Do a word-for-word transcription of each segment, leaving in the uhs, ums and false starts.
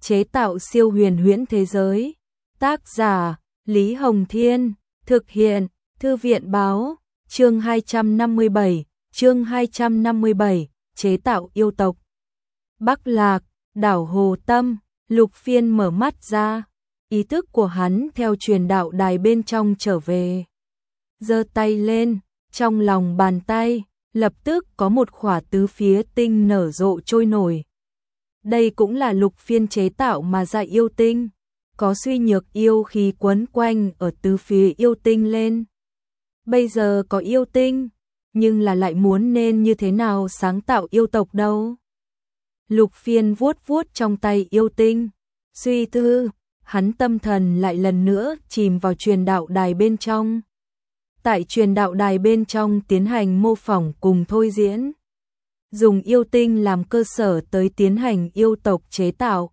chế tạo siêu huyền huyễn thế giới. Tác giả Lý Hồng Thiên, thực hiện Thư viện Báo. Chương hai trăm năm mươi bảy, chương hai trăm năm mươi bảy, chế tạo yêu tộc. Bắc Lạc, đảo Hồ Tâm. Lục Phiên mở mắt ra, ý thức của hắn theo truyền đạo đài bên trong trở về. Giơ tay lên, trong lòng bàn tay, lập tức có một khỏa tứ phía tinh nở rộ trôi nổi. Đây cũng là Lục Phiên chế tạo mà ra yêu tinh, có suy nhược yêu khí quấn quanh ở tứ phía yêu tinh lên. Bây giờ có yêu tinh, nhưng là lại muốn nên như thế nào sáng tạo yêu tộc đâu. Lục Phiên vuốt vuốt trong tay yêu tinh, suy tư, hắn tâm thần lại lần nữa chìm vào truyền đạo đài bên trong. Tại truyền đạo đài bên trong tiến hành mô phỏng cùng thôi diễn, dùng yêu tinh làm cơ sở tới tiến hành yêu tộc chế tạo.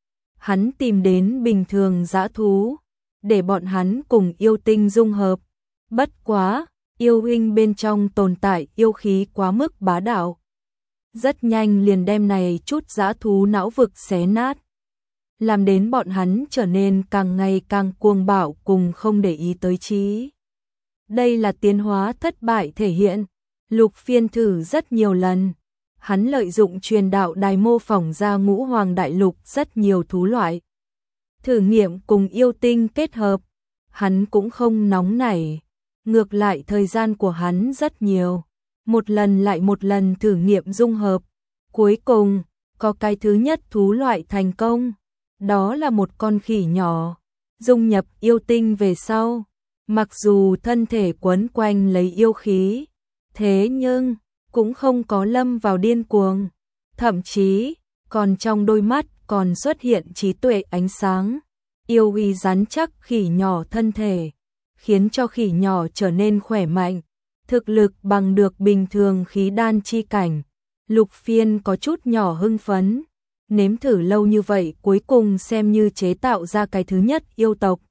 Hắn tìm đến bình thường dã thú, để bọn hắn cùng yêu tinh dung hợp. Bất quá, yêu huynh bên trong tồn tại yêu khí quá mức bá đạo. Rất nhanh liền đem này chút dã thú não vực xé nát, làm đến bọn hắn trở nên càng ngày càng cuồng bạo cùng không để ý tới trí. Đây là tiến hóa thất bại thể hiện. Lục Phiên thử rất nhiều lần, hắn lợi dụng truyền đạo đài mô phỏng ra ngũ hoàng đại lục rất nhiều thú loại. Thử nghiệm cùng yêu tinh kết hợp, hắn cũng không nóng nảy, ngược lại thời gian của hắn rất nhiều. Một lần lại một lần thử nghiệm dung hợp, cuối cùng có cái thứ nhất thú loại thành công, đó là một con khỉ nhỏ. Dung nhập yêu tinh về sau, mặc dù thân thể quấn quanh lấy yêu khí, thế nhưng cũng không có lâm vào điên cuồng, thậm chí còn trong đôi mắt còn xuất hiện trí tuệ ánh sáng. Yêu uy rắn chắc khỉ nhỏ thân thể, khiến cho khỉ nhỏ trở nên khỏe mạnh, thực lực bằng được bình thường khí đan chi cảnh. Lục Phiên có chút nhỏ hưng phấn, nếm thử lâu như vậy cuối cùng xem như chế tạo ra cái thứ nhất yêu tộc.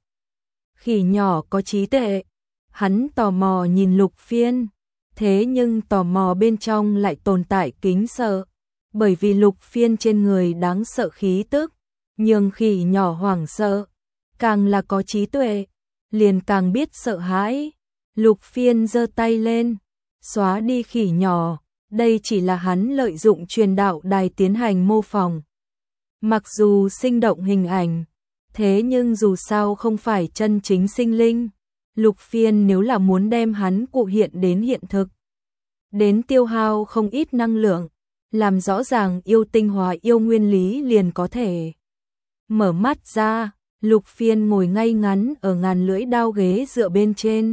Khỉ nhỏ có trí tuệ, hắn tò mò nhìn Lục Phiên, thế nhưng tò mò bên trong lại tồn tại kính sợ, bởi vì Lục Phiên trên người đáng sợ khí tức, nhưng khỉ nhỏ hoảng sợ, càng là có trí tuệ, liền càng biết sợ hãi. Lục Phiên giơ tay lên, xóa đi khỉ nhỏ, đây chỉ là hắn lợi dụng truyền đạo đài tiến hành mô phỏng. Mặc dù sinh động hình ảnh, thế nhưng dù sao không phải chân chính sinh linh. Lục Phiên nếu là muốn đem hắn cụ hiện đến hiện thực, đến tiêu hao không ít năng lượng, làm rõ ràng yêu tinh hóa yêu nguyên lý liền có thể. Mở mắt ra, Lục Phiên ngồi ngay ngắn ở ngàn lưỡi đao ghế dựa bên trên.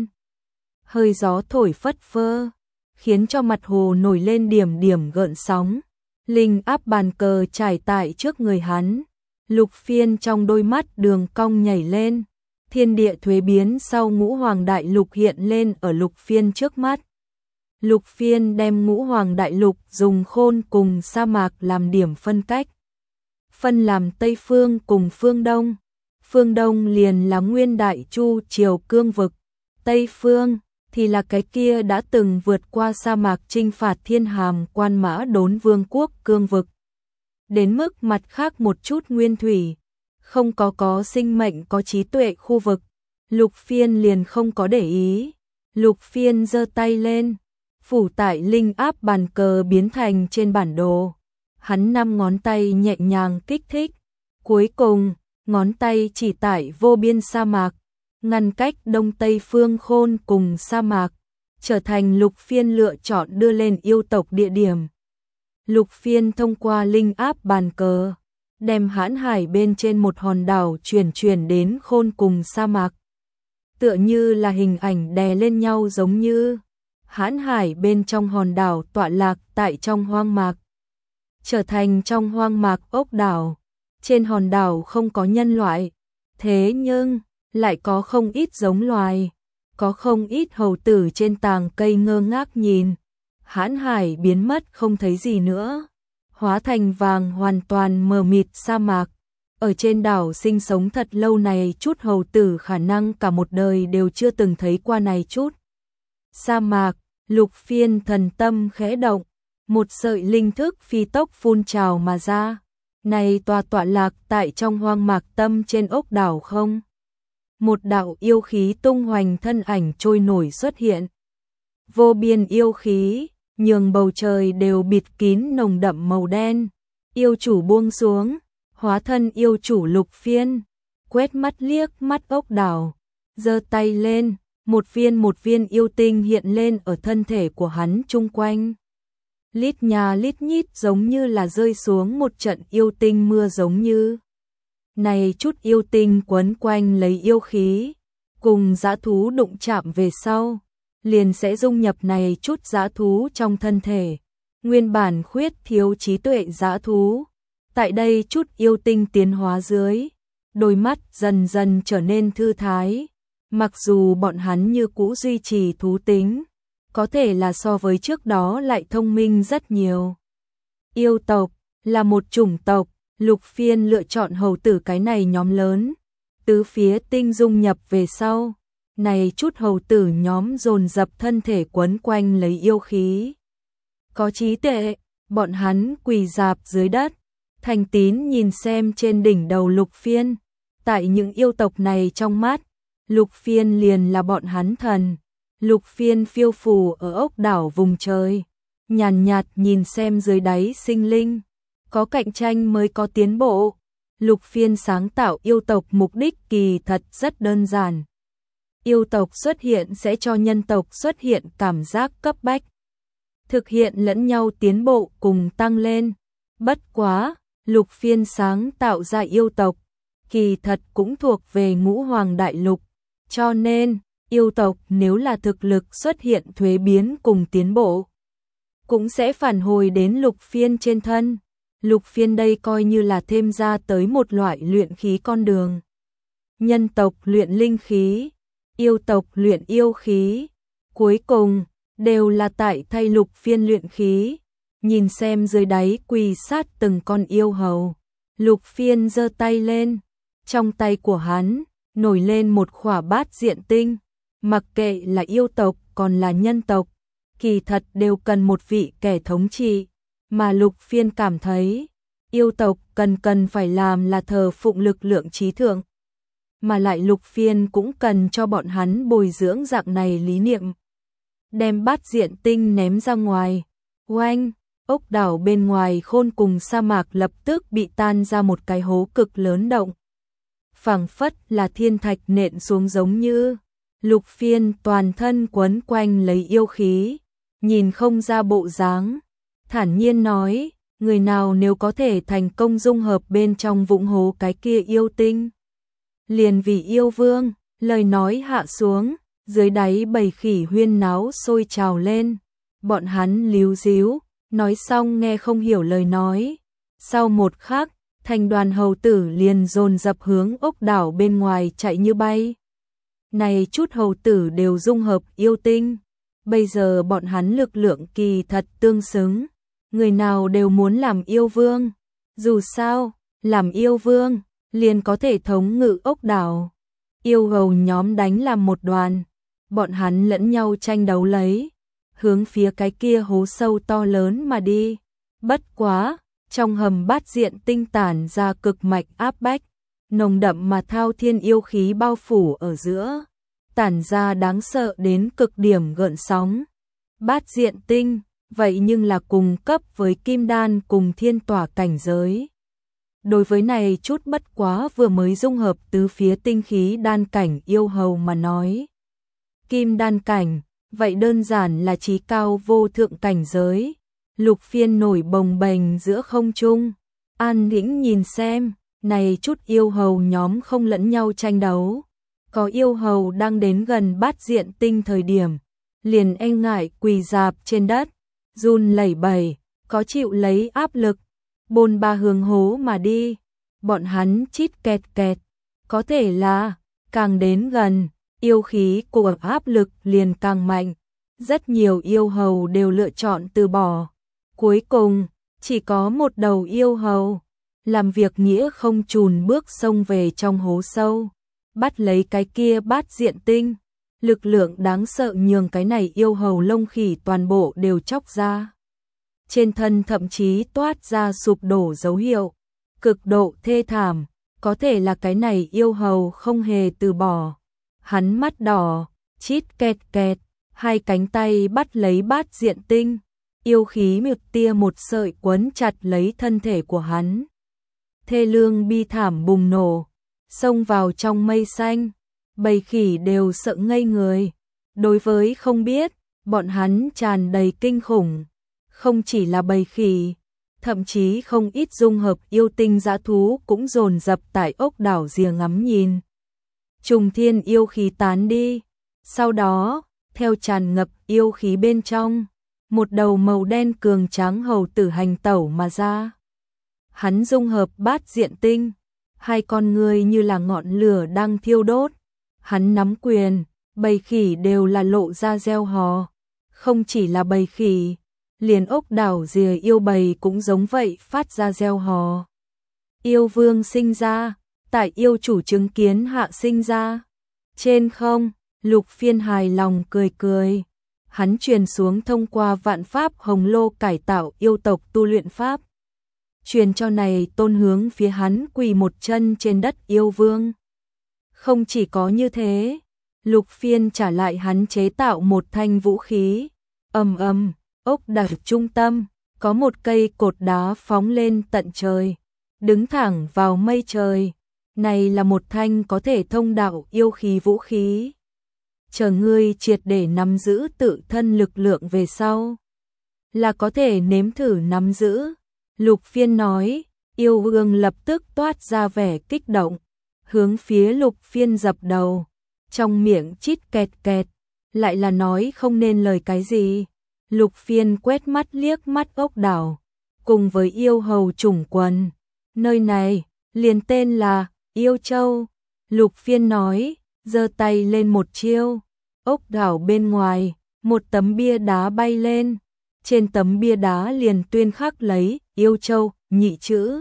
Hơi gió thổi phất phơ, khiến cho mặt hồ nổi lên điểm điểm gợn sóng. Linh áp bàn cờ trải tại trước người hắn. Lục Phiên trong đôi mắt đường cong nhảy lên. Thiên địa thuế biến sau ngũ hoàng đại lục hiện lên ở Lục Phiên trước mắt. Lục Phiên đem ngũ hoàng đại lục dùng khôn cùng sa mạc làm điểm phân cách. Phân làm Tây Phương cùng Phương Đông. Phương Đông liền là nguyên đại chu triều cương vực. Tây Phương thì là cái kia đã từng vượt qua sa mạc chinh phạt thiên hàm quan mã đốn vương quốc cương vực. Đến mức mặt khác một chút nguyên thủy, không có có sinh mệnh có trí tuệ khu vực, Lục Phiên liền không có để ý. Lục Phiên giơ tay lên, phủ tại linh áp bàn cờ biến thành trên bản đồ. Hắn năm ngón tay nhẹ nhàng kích thích, cuối cùng ngón tay chỉ tại vô biên sa mạc, ngăn cách đông tây phương khôn cùng sa mạc, trở thành Lục Phiên lựa chọn đưa lên yêu tộc địa điểm. Lục Phiên thông qua linh áp bàn cờ, đem hãn hải bên trên một hòn đảo chuyển chuyển đến khôn cùng sa mạc. Tựa như là hình ảnh đè lên nhau giống như, hãn hải bên trong hòn đảo tọa lạc tại trong hoang mạc, trở thành trong hoang mạc ốc đảo. Trên hòn đảo không có nhân loại, thế nhưng lại có không ít giống loài, có không ít hầu tử trên tàng cây ngơ ngác nhìn. Hãn hải biến mất không thấy gì nữa, hóa thành vàng hoàn toàn mờ mịt sa mạc. Ở trên đảo sinh sống thật lâu này chút hầu tử khả năng cả một đời đều chưa từng thấy qua này chút sa mạc. Lục Phiên thần tâm khẽ động, một sợi linh thức phi tốc phun trào mà ra. này tòa tọa lạc tại trong hoang mạc tâm trên ốc đảo không? Một đạo yêu khí tung hoành thân ảnh trôi nổi xuất hiện. Vô biên yêu khí, nhường bầu trời đều bịt kín nồng đậm màu đen. Yêu chủ buông xuống, hóa thân yêu chủ Lục Phiên, quét mắt liếc mắt ốc đảo, giơ tay lên, một viên một viên yêu tinh hiện lên ở thân thể của hắn chung quanh. Lít nhà lít nhít giống như là rơi xuống một trận yêu tinh mưa giống như. Này chút yêu tinh quấn quanh lấy yêu khí, cùng dã thú đụng chạm về sau, liền sẽ dung nhập này chút dã thú trong thân thể. Nguyên bản khuyết thiếu trí tuệ dã thú, tại đây chút yêu tinh tiến hóa dưới, đôi mắt dần dần trở nên thư thái, mặc dù bọn hắn như cũ duy trì thú tính, có thể là so với trước đó lại thông minh rất nhiều. Yêu tộc là một chủng tộc, Lục Phiên lựa chọn hầu tử cái này nhóm lớn, tứ phía tinh dung nhập về sau, này chút hầu tử nhóm dồn dập thân thể quấn quanh lấy yêu khí. Có trí tuệ, bọn hắn quỳ rạp dưới đất, thành tín nhìn xem trên đỉnh đầu Lục Phiên, tại những yêu tộc này trong mắt, Lục Phiên liền là bọn hắn thần. Lục Phiên phiêu phù ở ốc đảo vùng trời, nhàn nhạt nhìn xem dưới đáy sinh linh, có cạnh tranh mới có tiến bộ. Lục Phiên sáng tạo yêu tộc mục đích kỳ thật rất đơn giản. Yêu tộc xuất hiện sẽ cho nhân tộc xuất hiện cảm giác cấp bách, thực hiện lẫn nhau tiến bộ cùng tăng lên. Bất quá, Lục Phiên sáng tạo ra yêu tộc, kỳ thật cũng thuộc về ngũ hoàng đại lục, cho nên yêu tộc nếu là thực lực xuất hiện thuế biến cùng tiến bộ, cũng sẽ phản hồi đến Lục Phiên trên thân. Lục Phiên đây coi như là thêm ra tới một loại luyện khí con đường. Nhân tộc luyện linh khí, yêu tộc luyện yêu khí, cuối cùng đều là tại thay Lục Phiên luyện khí. Nhìn xem dưới đáy quỳ sát từng con yêu hầu, Lục Phiên giơ tay lên, trong tay của hắn nổi lên một khỏa bát diện tinh. Mặc kệ là yêu tộc còn là nhân tộc, kỳ thật đều cần một vị kẻ thống trị, mà Lục Phiên cảm thấy, yêu tộc cần cần phải làm là thờ phụng lực lượng trí thượng, mà lại Lục Phiên cũng cần cho bọn hắn bồi dưỡng dạng này lý niệm. Đem bát diện tinh ném ra ngoài, oanh, ốc đảo bên ngoài khôn cùng sa mạc lập tức bị tan ra một cái hố cực lớn động. Phảng phất là thiên thạch nện xuống giống như. Lục Phiên toàn thân quấn quanh lấy yêu khí, nhìn không ra bộ dáng, thản nhiên nói, người nào nếu có thể thành công dung hợp bên trong vũng hố cái kia yêu tinh, liền vì yêu vương. Lời nói hạ xuống, dưới đáy bầy khỉ huyên náo sôi trào lên, bọn hắn líu díu, nói xong nghe không hiểu lời nói. Sau một khắc, thành đoàn hầu tử liền dồn dập hướng ốc đảo bên ngoài chạy như bay. Này chút hầu tử đều dung hợp yêu tinh, bây giờ bọn hắn lực lượng kỳ thật tương xứng, người nào đều muốn làm yêu vương, dù sao, làm yêu vương, liền có thể thống ngự ốc đảo. Yêu hầu nhóm đánh làm một đoàn, bọn hắn lẫn nhau tranh đấu lấy, hướng phía cái kia hố sâu to lớn mà đi. Bất quá, trong hầm bát diện tinh tản ra cực mạch áp bách, nồng đậm mà thao thiên yêu khí bao phủ ở giữa, tản ra đáng sợ đến cực điểm gợn sóng. Bát diện tinh, vậy nhưng là cùng cấp với kim đan cùng thiên tỏa cảnh giới. Đối với này chút bất quá vừa mới dung hợp tứ phía tinh khí đan cảnh yêu hầu mà nói. Kim đan cảnh, vậy đơn giản là chí cao vô thượng cảnh giới. Lục Phiên nổi bồng bềnh giữa không trung, an tĩnh nhìn xem, này chút yêu hầu nhóm không lẫn nhau tranh đấu. Có yêu hầu đang đến gần bát diện tinh thời điểm, liền e ngại quỳ rạp trên đất, run lẩy bẩy, có chịu lấy áp lực, bôn ba hướng hố mà đi. Bọn hắn chít kẹt kẹt, có thể là càng đến gần, yêu khí của áp lực liền càng mạnh. Rất nhiều yêu hầu đều lựa chọn từ bỏ. Cuối cùng, chỉ có một đầu yêu hầu, làm việc nghĩa không chùn bước xông về trong hố sâu, bắt lấy cái kia bát diện tinh. Lực lượng đáng sợ nhường cái này yêu hầu lông khỉ toàn bộ đều chóc ra. Trên thân thậm chí toát ra sụp đổ dấu hiệu. cực độ thê thảm, có thể là cái này yêu hầu không hề từ bỏ. Hắn mắt đỏ, chít kẹt kẹt, hai cánh tay bắt lấy Bát Diện Tinh, yêu khí một tia một sợi quấn chặt lấy thân thể của hắn. Thê lương bi thảm bùng nổ, xông vào trong mây xanh, bầy khỉ đều sợ ngây người. Đối với không biết, bọn hắn tràn đầy kinh khủng, không chỉ là bầy khỉ, thậm chí không ít dung hợp yêu tinh dã thú cũng dồn dập tại ốc đảo rìa ngắm nhìn. Trùng thiên yêu khí tán đi, sau đó, theo tràn ngập yêu khí bên trong, một đầu màu đen cường tráng hầu tử hành tẩu mà ra. Hắn dung hợp Bát Diện Tinh, hai con người như là ngọn lửa đang thiêu đốt. Hắn nắm quyền, bầy khỉ đều là lộ ra reo hò. Không chỉ là bầy khỉ, liền ốc đảo rìa yêu bầy cũng giống vậy phát ra reo hò. Yêu vương sinh ra, tại yêu chủ chứng kiến hạ sinh ra. Trên không, Lục Phiên hài lòng cười cười. Hắn truyền xuống thông qua vạn pháp hồng lô cải tạo yêu tộc tu luyện pháp. Truyền cho này tôn hướng phía hắn quỳ một chân trên đất yêu vương. Không chỉ có như thế, Lục Phiên trả lại hắn chế tạo một thanh vũ khí. Ầm ầm, ốc đảo trung tâm, có một cây cột đá phóng lên tận trời, đứng thẳng vào mây trời. Này là một thanh có thể thông đạo yêu khí vũ khí. Chờ ngươi triệt để nắm giữ tự thân lực lượng về sau, là có thể nếm thử nắm giữ. Lục Phiên nói, yêu vương lập tức toát ra vẻ kích động, hướng phía Lục Phiên dập đầu, trong miệng chít kẹt kẹt, lại là nói không nên lời cái gì. Lục Phiên quét mắt liếc mắt ốc đảo, cùng với yêu hầu chủng quần. Nơi này, liền tên là Yêu Châu. Lục Phiên nói, giơ tay lên một chiêu, ốc đảo bên ngoài, một tấm bia đá bay lên. Trên tấm bia đá liền tuyên khắc lấy Yêu Châu nhị chữ.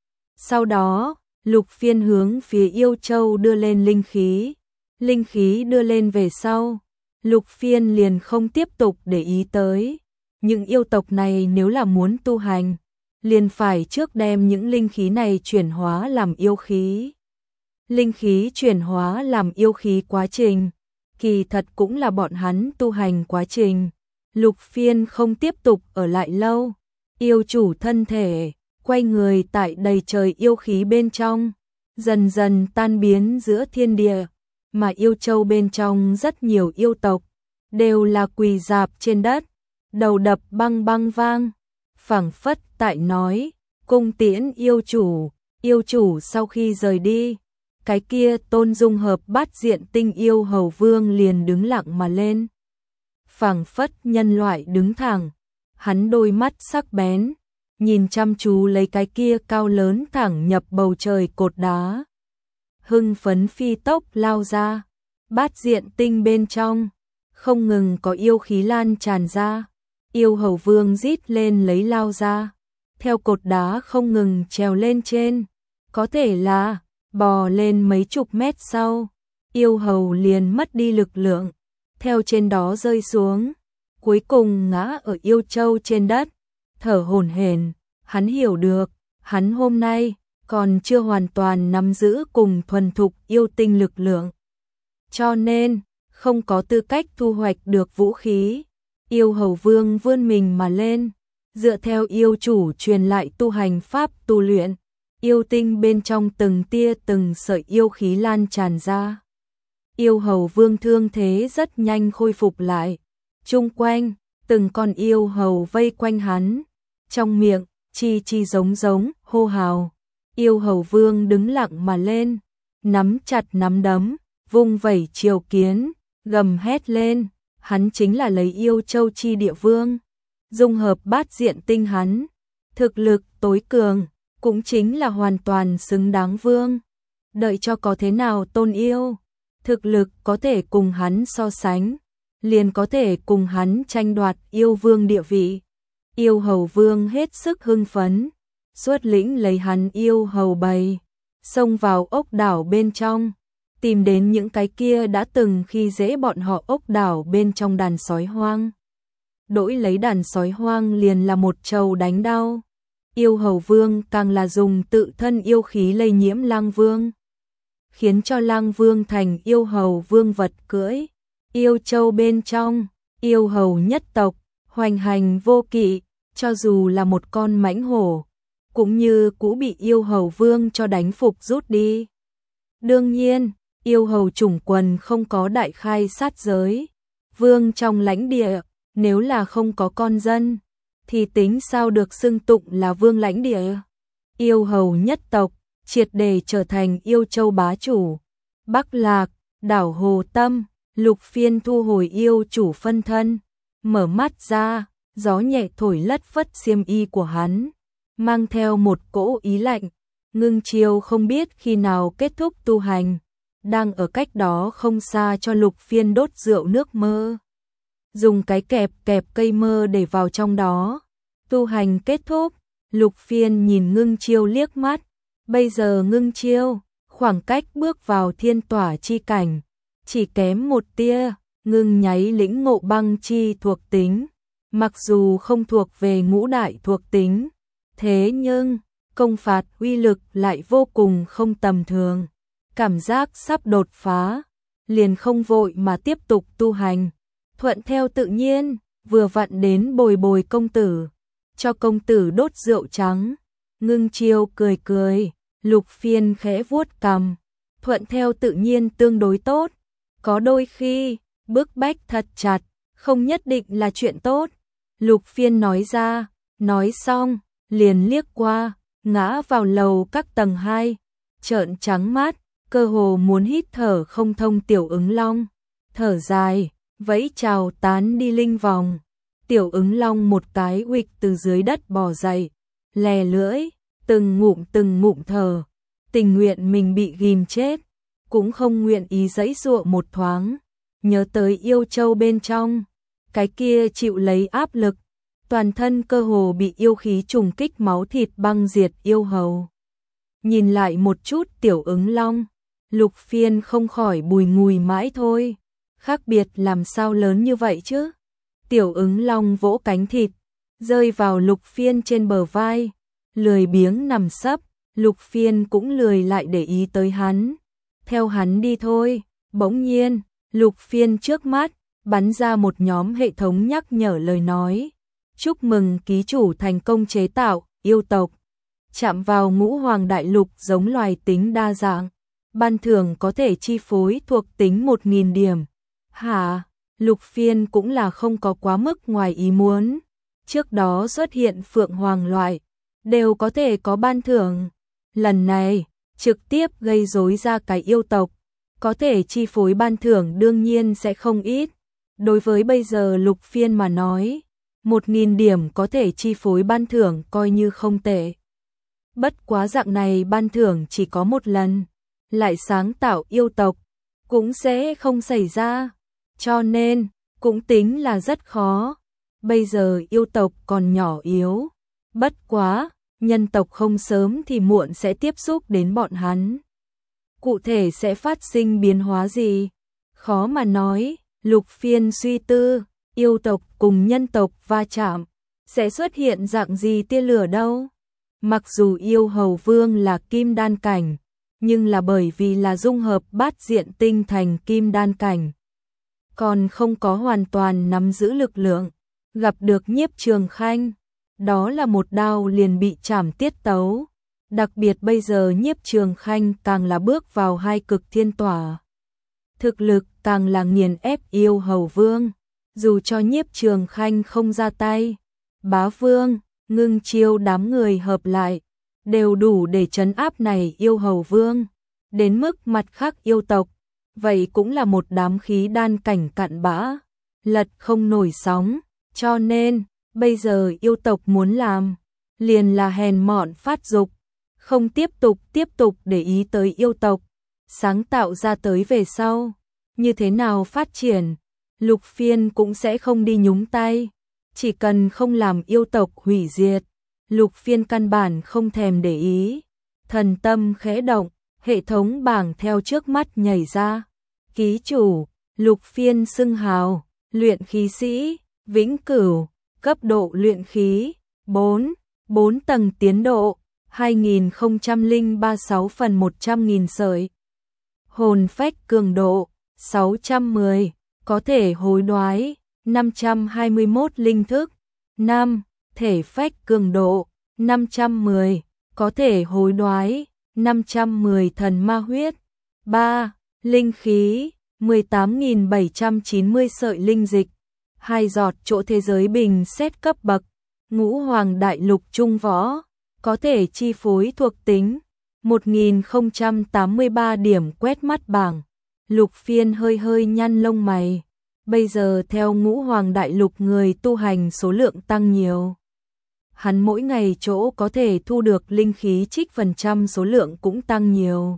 Sau đó, Lục Phiên hướng phía Yêu Châu đưa lên linh khí. Linh khí đưa lên về sau, Lục Phiên liền không tiếp tục để ý tới. Những yêu tộc này nếu là muốn tu hành, liền phải trước đem những linh khí này chuyển hóa làm yêu khí. Linh khí chuyển hóa làm yêu khí quá trình, kỳ thật cũng là bọn hắn tu hành quá trình. Lục Phiên không tiếp tục ở lại lâu, yêu chủ thân thể, quay người tại đầy trời yêu khí bên trong, dần dần tan biến giữa thiên địa, mà Yêu Châu bên trong rất nhiều yêu tộc, đều là quỳ rạp trên đất, đầu đập băng băng vang, phảng phất tại nói, cung tiễn yêu chủ. Yêu chủ sau khi rời đi, cái kia tôn dung hợp Bát Diện Tinh yêu hầu vương liền đứng lặng mà lên. Phảng phất nhân loại đứng thẳng, hắn đôi mắt sắc bén, nhìn chăm chú lấy cái kia cao lớn thẳng nhập bầu trời cột đá. Hưng phấn phi tốc lao ra, Bát Diện Tinh bên trong, không ngừng có yêu khí lan tràn ra. Yêu hầu vương rít lên lấy lao ra, theo cột đá không ngừng trèo lên trên, có thể là bò lên mấy chục mét sau, yêu hầu liền mất đi lực lượng, theo trên đó rơi xuống, cuối cùng ngã ở Yêu Châu trên đất, thở hổn hển. Hắn hiểu được, hắn hôm nay còn chưa hoàn toàn nắm giữ cùng thuần thục yêu tinh lực lượng, cho nên không có tư cách thu hoạch được vũ khí. Yêu hầu vương vươn mình mà lên, dựa theo yêu chủ truyền lại tu hành pháp tu luyện, yêu tinh bên trong từng tia từng sợi yêu khí lan tràn ra. Yêu hầu vương thương thế rất nhanh khôi phục lại, chung quanh, từng con yêu hầu vây quanh hắn, trong miệng, chi chi giống giống, hô hào. Yêu hầu vương đứng lặng mà lên, nắm chặt nắm đấm, vung vẩy triều kiến, gầm hét lên, hắn chính là lấy Yêu Châu chi địa vương, dung hợp Bát Diện Tinh hắn, thực lực tối cường, cũng chính là hoàn toàn xứng đáng vương. Đợi cho có thế nào tôn yêu, thực lực có thể cùng hắn so sánh, liền có thể cùng hắn tranh đoạt yêu vương địa vị. Yêu hầu vương hết sức hưng phấn, xuất lĩnh lấy hắn yêu hầu bầy, xông vào ốc đảo bên trong, tìm đến những cái kia đã từng khi dễ bọn họ ốc đảo bên trong đàn sói hoang. Đổi lấy đàn sói hoang liền là một trầu đánh đau. Yêu Hầu Vương càng là dùng tự thân yêu khí lây nhiễm Lăng Vương, khiến cho Lăng Vương thành yêu hầu vương vật cưỡi. Yêu Châu bên trong, yêu hầu nhất tộc, hoành hành vô kỵ, cho dù là một con mãnh hổ, cũng như cũ bị yêu hầu vương cho đánh phục rút đi. Đương nhiên, yêu hầu chủng quần không có đại khai sát giới, vương trong lãnh địa, nếu là không có con dân, thì tính sao được xưng tụng là vương lãnh địa. Yêu hầu nhất tộc, triệt để trở thành yêu châu bá chủ. Bắc Lạc, đảo Hồ Tâm, Lục Phiên thu hồi yêu chủ phân thân, mở mắt ra, gió nhẹ thổi lất phất xiêm y của hắn, mang theo một cỗ ý lạnh. Ngưng Chiêu không biết khi nào kết thúc tu hành, đang ở cách đó không xa cho Lục Phiên đốt rượu nước mơ. Dùng cái kẹp kẹp cây mơ để vào trong đó. Tu hành kết thúc, Lục Phiên nhìn Ngưng Chiêu liếc mắt. Bây giờ Ngưng Chiêu, khoảng cách bước vào thiên tỏa chi cảnh, chỉ kém một tia. Ngưng nháy lĩnh ngộ băng chi thuộc tính, mặc dù không thuộc về ngũ đại thuộc tính, thế nhưng công phạt uy lực lại vô cùng không tầm thường. Cảm giác sắp đột phá, liền không vội mà tiếp tục tu hành, thuận theo tự nhiên, vừa vặn đến bồi bồi công tử, cho công tử đốt rượu trắng. Ngưng Chiêu cười cười, Lục Phiên khẽ vuốt cằm, thuận theo tự nhiên tương đối tốt, có đôi khi bức bách thật chặt, không nhất định là chuyện tốt. Lục Phiên nói ra, nói xong, liền liếc qua, ngã vào lầu các tầng hai, trợn trắng mắt, cơ hồ muốn hít thở không thông. Tiểu Ứng Long thở dài, vẫy chào tán đi linh vòng. Tiểu Ứng Long một cái uịch từ dưới đất bò dậy, lè lưỡi, từng ngụm từng ngụm thở, tình nguyện mình bị ghim chết, cũng không nguyện ý giãy giụa một thoáng. Nhớ tới yêu châu bên trong, cái kia chịu lấy áp lực, toàn thân cơ hồ bị yêu khí trùng kích máu thịt băng diệt yêu hầu. Nhìn lại một chút Tiểu Ứng Long, Lục Phiên không khỏi bùi ngùi mãi thôi, khác biệt làm sao lớn như vậy chứ. Tiểu Ứng Long vỗ cánh thịt, rơi vào Lục Phiên trên bờ vai, lười biếng nằm sấp. Lục Phiên cũng lười lại để ý tới hắn, theo hắn đi thôi. Bỗng nhiên, Lục Phiên trước mắt bắn ra một nhóm hệ thống nhắc nhở lời nói. Chúc mừng ký chủ thành công chế tạo yêu tộc, chạm vào ngũ hoàng đại lục giống loài tính đa dạng, ban thưởng có thể chi phối thuộc tính một nghìn điểm. Hả? Lục Phiên cũng là không có quá mức ngoài ý muốn, trước đó xuất hiện phượng hoàng loại đều có thể có ban thưởng, lần này trực tiếp gây rối ra cái yêu tộc, có thể chi phối ban thưởng đương nhiên sẽ không ít. Đối với bây giờ Lục Phiên mà nói, một nghìn điểm có thể chi phối ban thưởng coi như không tệ. Bất quá dạng này ban thưởng chỉ có một lần, lại sáng tạo yêu tộc cũng sẽ không xảy ra, cho nên cũng tính là rất khó. Bây giờ yêu tộc còn nhỏ yếu, bất quá nhân tộc không sớm thì muộn sẽ tiếp xúc đến bọn hắn. Cụ thể sẽ phát sinh biến hóa gì? Khó mà nói. Lục Phiên suy tư, yêu tộc cùng nhân tộc va chạm, sẽ xuất hiện dạng gì tia lửa đâu? Mặc dù yêu hầu vương là kim đan cảnh, nhưng là bởi vì là dung hợp bát diện tinh thành kim đan cảnh, còn không có hoàn toàn nắm giữ lực lượng. Gặp được Nhiếp Trường Khanh, đó là một đao liền bị chảm tiết tấu. Đặc biệt bây giờ Nhiếp Trường Khanh càng là bước vào hai cực thiên tỏa, thực lực càng là nghiền ép yêu hầu vương. Dù cho Nhiếp Trường Khanh không ra tay, Bá Vương, Ngưng Chiêu đám người hợp lại, đều đủ để trấn áp này yêu hầu vương. Đến mức mặt khác yêu tộc, vậy cũng là một đám khí đan cảnh cặn bã, lật không nổi sóng. Cho nên, bây giờ yêu tộc muốn làm, liền là hèn mọn phát dục, không tiếp tục tiếp tục để ý tới yêu tộc, sáng tạo ra tới về sau, như thế nào phát triển, Lục Phiên cũng sẽ không đi nhúng tay, chỉ cần không làm yêu tộc hủy diệt, Lục Phiên căn bản không thèm để ý. Thần tâm khẽ động, hệ thống bảng theo trước mắt nhảy ra. Ký chủ, Lục Phiên xưng hào, luyện khí sĩ, vĩnh cửu, cấp độ luyện khí bốn. bốn tầng tiến độ, hai nghìn không trăm lẻ ba mươi sáu phần một trăm nghìn sợi. Hồn phách cường độ, sáu trăm mười, có thể hối đoái, năm trăm hai mươi mốt linh thức. năm. Thể phách cường độ, năm trăm mười, có thể hối đoái, năm trăm mười thần ma huyết. ba. Linh khí, mười tám nghìn bảy trăm chín mươi sợi linh dịch, hai giọt chỗ thế giới bình xét cấp bậc, ngũ hoàng đại lục trung võ, có thể chi phối thuộc tính, một nghìn không trăm tám mươi ba điểm quét mắt bảng. Lục Phiên hơi hơi nhăn lông mày, bây giờ theo ngũ hoàng đại lục người tu hành số lượng tăng nhiều. Hắn mỗi ngày chỗ có thể thu được linh khí trích phần trăm số lượng cũng tăng nhiều.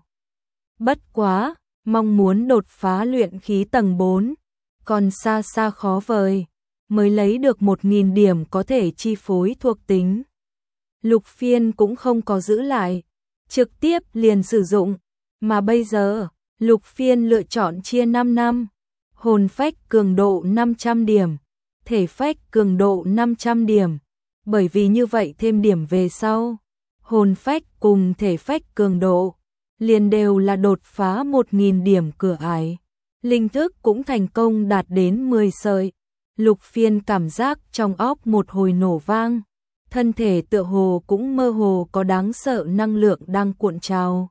Bất quá, mong muốn đột phá luyện khí tầng bốn, còn xa xa khó vời, mới lấy được một nghìn điểm có thể chi phối thuộc tính. Lục Phiên cũng không có giữ lại, trực tiếp liền sử dụng, mà bây giờ, Lục Phiên lựa chọn chia năm năm, hồn phách cường độ năm trăm điểm, thể phách cường độ năm trăm điểm, bởi vì như vậy thêm điểm về sau, hồn phách cùng thể phách cường độ liền đều là đột phá một nghìn điểm cửa ải. Linh thức cũng thành công đạt đến mười sợi. Lục Phiên cảm giác trong óc một hồi nổ vang, thân thể tựa hồ cũng mơ hồ có đáng sợ năng lượng đang cuộn trào.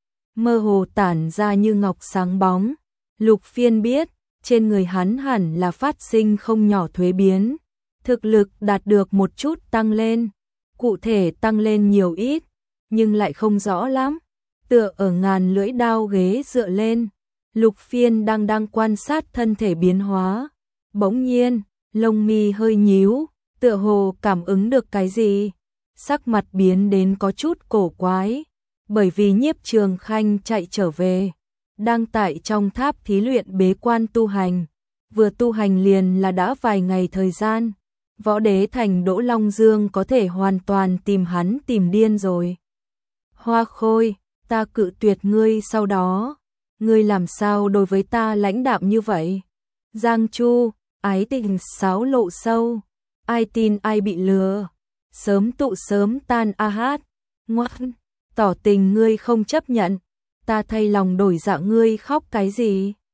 Mơ hồ tản ra như ngọc sáng bóng. Lục Phiên biết, trên người hắn hẳn là phát sinh không nhỏ thuế biến, thực lực đạt được một chút tăng lên, cụ thể tăng lên nhiều ít, nhưng lại không rõ lắm. Tựa ở ngàn lưỡi đao ghế dựa lên, Lục Phiên đang đang quan sát thân thể biến hóa. Bỗng nhiên, lông mi hơi nhíu, tựa hồ cảm ứng được cái gì, sắc mặt biến đến có chút cổ quái, bởi vì Nhiếp Trường Khanh chạy trở về, đang tại trong tháp thí luyện bế quan tu hành, vừa tu hành liền là đã vài ngày thời gian, võ đế thành Đỗ Long Dương có thể hoàn toàn tìm hắn tìm điên rồi. Hoa Khôi, ta cự tuyệt ngươi sau đó, ngươi làm sao đối với ta lãnh đạm như vậy? Giang Chu, ái tình sáo lộ sâu, ai tin ai bị lừa, sớm tụ sớm tan a hát, ngoan, tỏ tình ngươi không chấp nhận, ta thay lòng đổi dạ ngươi khóc cái gì?